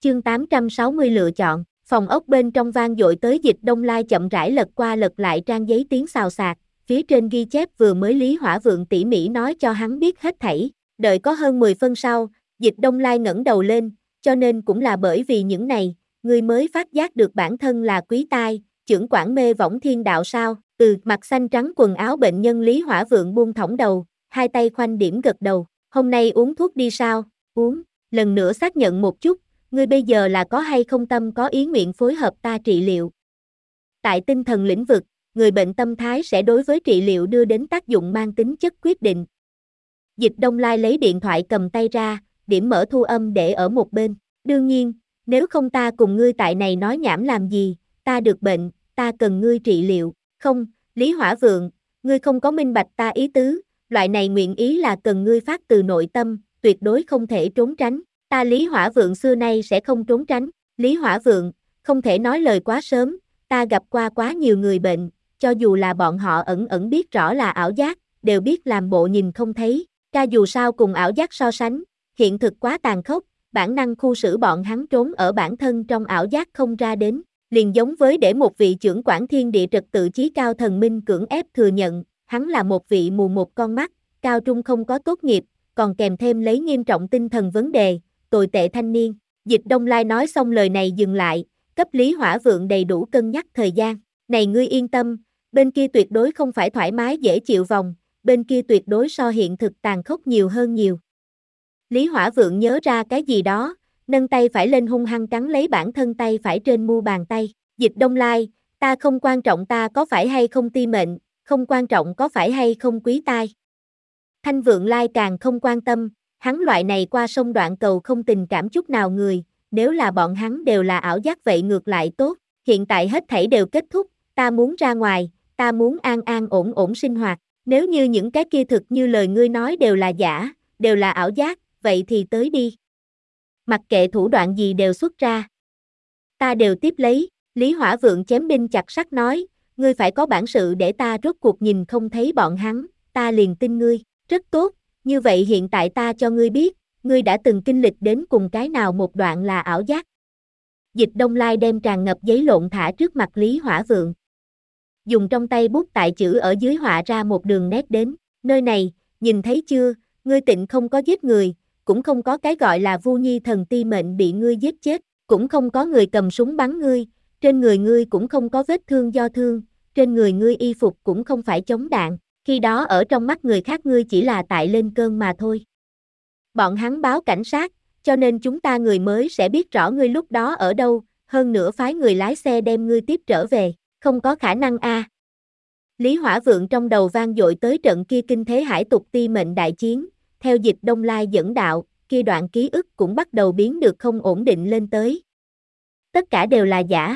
Chương 860 lựa chọn, phòng ốc bên trong vang dội tới Dịch Đông Lai chậm rãi lật qua lật lại trang giấy tiếng xào xạc, phía trên ghi chép vừa mới Lý Hỏa Vượng tỉ mỉ nói cho hắn biết hết thảy, đợi có hơn 10 phân sau, Dịch Đông Lai ngẩng đầu lên, cho nên cũng là bởi vì những này, ngươi mới phát giác được bản thân là quý tai, chưởng quản mê võng thiên đạo sao, mặt xanh trắng quần áo bệnh nhân Lý Hỏa Vượng buông thõng đầu, hai tay khoanh điểm gật đầu, hôm nay uống thuốc đi sao, uống, lần nữa xác nhận một chút, ngươi bây giờ là có hay không tâm có ý nguyện phối hợp ta trị liệu. Tại tinh thần lĩnh vực, người bệnh tâm thái sẽ đối với trị liệu đưa đến tác dụng mang tính chất quyết định. Dịch Đông Lai lấy điện thoại cầm tay ra, điểm mở thu âm để ở một bên. Đương nhiên, nếu không ta cùng ngươi tại này nói nhảm làm gì, ta được bệnh, ta cần ngươi trị liệu. Không, Lý Hỏa Vượng, ngươi không có minh bạch ta ý tứ, loại này nguyện ý là cần ngươi phát từ nội tâm, tuyệt đối không thể trốn tránh. Ta Lý Hỏa Vượng xưa nay sẽ không trốn tránh. Lý Hỏa Vượng, không thể nói lời quá sớm, ta gặp qua quá nhiều người bệnh, cho dù là bọn họ ẩn ẩn biết rõ là ảo giác, đều biết làm bộ nhìn không thấy. Ca dù sao cùng ảo giác so sánh, hiện thực quá tàn khốc, bản năng khu xử bọn hắn trốn ở bản thân trong ảo giác không ra đến, liền giống với để một vị trưởng quản thiên địa trật tự chí cao thần minh cưỡng ép thừa nhận, hắn là một vị mù một con mắt, cao trung không có tốt nghiệp, còn kèm thêm lấy nghiêm trọng tinh thần vấn đề, tồi tệ thanh niên. Dịch Đông Lai nói xong lời này dừng lại, cấp Lý Hỏa Vượng đầy đủ cân nhắc thời gian. Này ngươi yên tâm, bên kia tuyệt đối không phải thoải mái dễ chịu vòng, bên kia tuyệt đối so hiện thực tàn khốc nhiều hơn nhiều. Lý Hỏa Vượng nhớ ra cái gì đó, nâng tay phải lên hung hăng cắn lấy bản thân tay phải trên mu bàn tay. Dịch Đông Lai, ta không quan trọng ta có phải hay không ti mệnh, không quan trọng có phải hay không quý tai. Thanh Vượng Lai càng không quan tâm, hắn loại này qua sông đoạn cầu không tình cảm chút nào người, nếu là bọn hắn đều là ảo giác vậy ngược lại tốt, hiện tại hết thảy đều kết thúc, ta muốn ra ngoài, ta muốn an an ổn ổn sinh hoạt, nếu như những cái kia thực như lời ngươi nói đều là giả, đều là ảo giác, vậy thì tới đi. Mặc kệ thủ đoạn gì đều xuất ra. Ta đều tiếp lấy, Lý Hỏa Vượng chém đinh chặt sắt nói, ngươi phải có bản sự để ta rốt cuộc nhìn không thấy bọn hắn, ta liền tin ngươi, rất tốt, như vậy hiện tại ta cho ngươi biết, ngươi đã từng kinh lịch đến cùng cái nào một đoạn là ảo giác. Dịch Đông Lai đem tràn ngập giấy lộn thả trước mặt Lý Hỏa Vượng. Dùng trong tay bút tại chữ ở dưới họa ra một đường nét đến, nơi này, nhìn thấy chưa, ngươi tịnh không có giết người, cũng không có cái gọi là Vu Nhi thần ti mệnh bị ngươi giết chết, cũng không có người cầm súng bắn ngươi, trên người ngươi cũng không có vết thương do thương, trên người ngươi y phục cũng không phải chống đạn, khi đó ở trong mắt người khác ngươi chỉ là tại lên cơn mà thôi. Bọn hắn báo cảnh sát, cho nên chúng ta người mới sẽ biết rõ ngươi lúc đó ở đâu, hơn nữa phái người lái xe đem ngươi tiếp trở về, không có khả năng a. Lý Hỏa Vượng trong đầu vang dội tới trận kia kinh thế hải tục ti mệnh đại chiến, theo Dịch Đông Lai dẫn đạo, kia đoạn ký ức cũng bắt đầu biến được không ổn định lên tới. Tất cả đều là giả.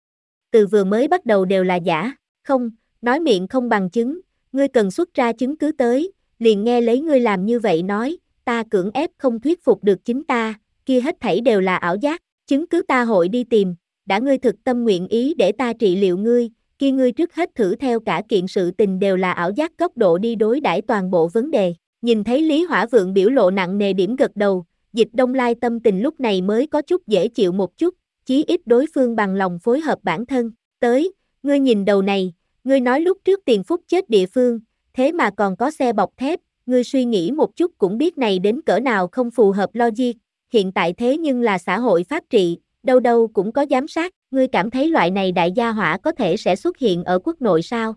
Từ vừa mới bắt đầu đều là giả, không, nói miệng không bằng chứng, ngươi cần xuất ra chứng cứ tới, liền nghe lấy ngươi làm như vậy nói, ta cưỡng ép không thuyết phục được chính ta, kia hết thảy đều là ảo giác, chứng cứ ta hội đi tìm, đã ngươi thực tâm nguyện ý để ta trị liệu ngươi, kia ngươi trước hết thử theo cả kiện sự tình đều là ảo giác góc độ đi đối đãi toàn bộ vấn đề. Nhìn thấy Lý Hỏa Vượng biểu lộ nặng nề điểm gật đầu, Dịch Đông Lai tâm tình lúc này mới có chút dễ chịu một chút, chí ít đối phương bằng lòng phối hợp bản thân. Tới, ngươi nhìn đầu này, ngươi nói lúc trước Tiền Phúc chết địa phương, thế mà còn có xe bọc thép, ngươi suy nghĩ một chút cũng biết này đến cỡ nào không phù hợp logic, hiện tại thế nhưng là xã hội pháp trị, đâu đâu cũng có giám sát, ngươi cảm thấy loại này đại gia hỏa có thể sẽ xuất hiện ở quốc nội sao?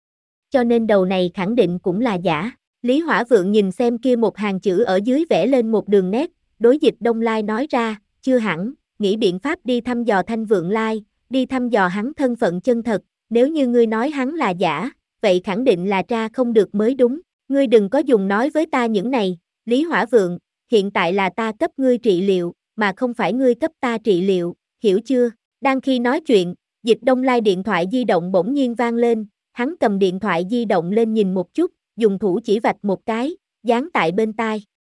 Cho nên đầu này khẳng định cũng là giả. Lý Hỏa Vượng nhìn xem kia một hàng chữ ở dưới vẽ lên một đường nét, đối Dịch Đông Lai nói ra, chưa hẳn, nghĩ biện pháp đi thăm dò Thanh Vượng Lai, đi thăm dò hắn thân phận chân thật, nếu như ngươi nói hắn là giả, vậy khẳng định là tra không được mới đúng, ngươi đừng có dùng nói với ta những này, Lý Hỏa Vượng, hiện tại là ta cấp ngươi trị liệu, mà không phải ngươi cấp ta trị liệu, hiểu chưa? Đang khi nói chuyện, Dịch Đông Lai điện thoại di động bỗng nhiên vang lên, hắn cầm điện thoại di động lên nhìn một chút, dùng thủ chỉ vạch một cái, dán tại bên tai.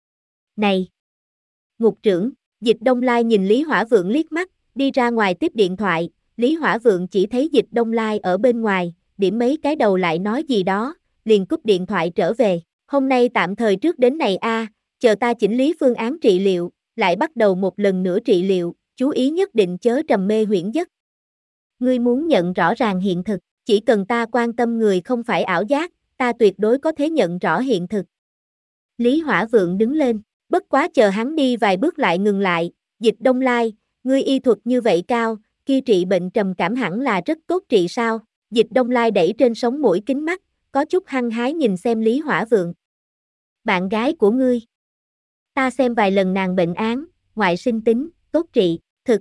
Này! Ngục trưởng, Dịch Đông Lai nhìn Lý Hỏa Vượng liếc mắt, đi ra ngoài tiếp điện thoại, Lý Hỏa Vượng chỉ thấy Dịch Đông Lai ở bên ngoài, điểm mấy cái đầu lại nói gì đó, liền cúp điện thoại trở về. Hôm nay tạm thời trước đến này a, chờ ta chỉnh lý phương án trị liệu, lại bắt đầu một lần nữa trị liệu, chú ý nhất định chớ trầm mê huyễn giấc. Ngươi muốn nhận rõ ràng hiện thực, chỉ cần ta quan tâm người không phải ảo giác, ta tuyệt đối có thể nhận rõ hiện thực. Lý Hỏa Vượng đứng lên, bất quá chờ hắn đi vài bước lại ngừng lại, Dịch Đông Lai, ngươi y thuật như vậy cao, kia trị bệnh trầm cảm hẳn là rất tốt trị sao? Dịch Đông Lai đẩy trên sống mũi kính mắt, có chút hăng hái nhìn xem Lý Hỏa Vượng. Bạn gái của ngươi. Ta xem vài lần nàng bệnh án, ngoại sinh tính, tốt trị, thực.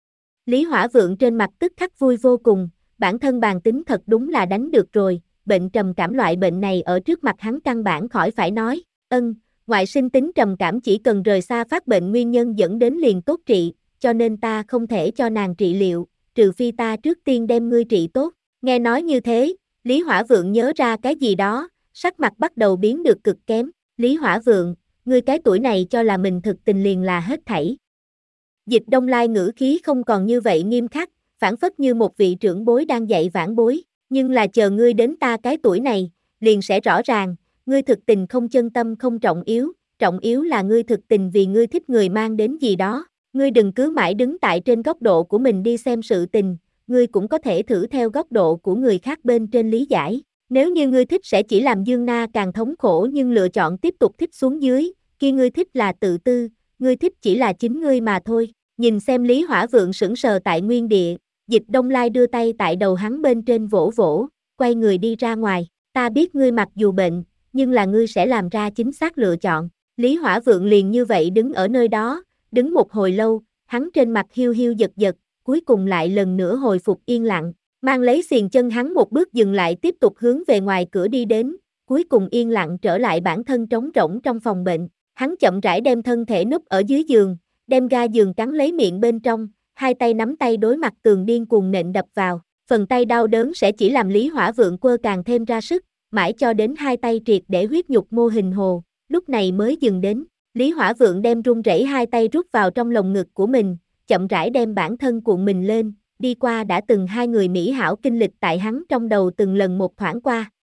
Lý Hỏa Vượng trên mặt tức khắc vui vô cùng, bản thân bàn tính thật đúng là đánh được rồi, bệnh trầm cảm loại bệnh này ở trước mặt hắn căn bản khỏi phải nói, ngoại sinh tính trầm cảm chỉ cần rời xa phát bệnh nguyên nhân dẫn đến liền tốt trị, cho nên ta không thể cho nàng trị liệu, trừ phi ta trước tiên đem ngươi trị tốt. Nghe nói như thế, Lý Hỏa Vượng nhớ ra cái gì đó, sắc mặt bắt đầu biến được cực kém. Lý Hỏa Vượng, ngươi cái tuổi này cho là mình thực tình liền là hết thảy. Dịch Đông Lai ngữ khí không còn như vậy nghiêm khắc, phản phất như một vị trưởng bối đang dạy vãn bối, nhưng là chờ ngươi đến ta cái tuổi này, liền sẽ rõ ràng, ngươi thực tình không chân tâm không trọng yếu là ngươi thực tình vì ngươi thích người mang đến gì đó, ngươi đừng cứ mãi đứng tại trên góc độ của mình đi xem sự tình, ngươi cũng có thể thử theo góc độ của người khác bên trên lý giải, nếu như ngươi thích sẽ chỉ làm Dương Na càng thống khổ nhưng lựa chọn tiếp tục thích xuống dưới, khi ngươi thích là tự tư, ngươi thích chỉ là chính ngươi mà thôi. Nhìn xem Lý Hỏa Vượng sững sờ tại nguyên địa, Dịch Đông Lai đưa tay tại đầu hắn bên trên vỗ vỗ, quay người đi ra ngoài, ta biết ngươi mặc dù bệnh, nhưng là ngươi sẽ làm ra chính xác lựa chọn. Lý Hỏa Vượng liền như vậy đứng ở nơi đó, đứng một hồi lâu, hắn trên mặt hiu hiu giật giật, cuối cùng lại lần nữa hồi phục yên lặng, mang lấy xiềng chân hắn một bước dừng lại tiếp tục hướng về ngoài cửa đi đến, cuối cùng yên lặng trở lại bản thân trống rỗng trong phòng bệnh, hắn chậm rãi đem thân thể núp ở dưới giường, đem ga giường cắn lấy miệng bên trong, hai tay nắm tay đối mặt tường điên cuồng nện đập vào, phần tay đau đớn sẽ chỉ làm Lý Hỏa Vượng quơ càng thêm ra sức, mãi cho đến hai tay triệt để huyết nhục mô hình hồ, lúc này mới dừng đến. Lý Hỏa Vượng đem run rẩy hai tay rút vào trong lồng ngực của mình, chậm rãi đem bản thân cuộn mình lên, đi qua đã từng hai người mỹ hảo kinh lịch tại hắn trong đầu từng lần một thoảng qua.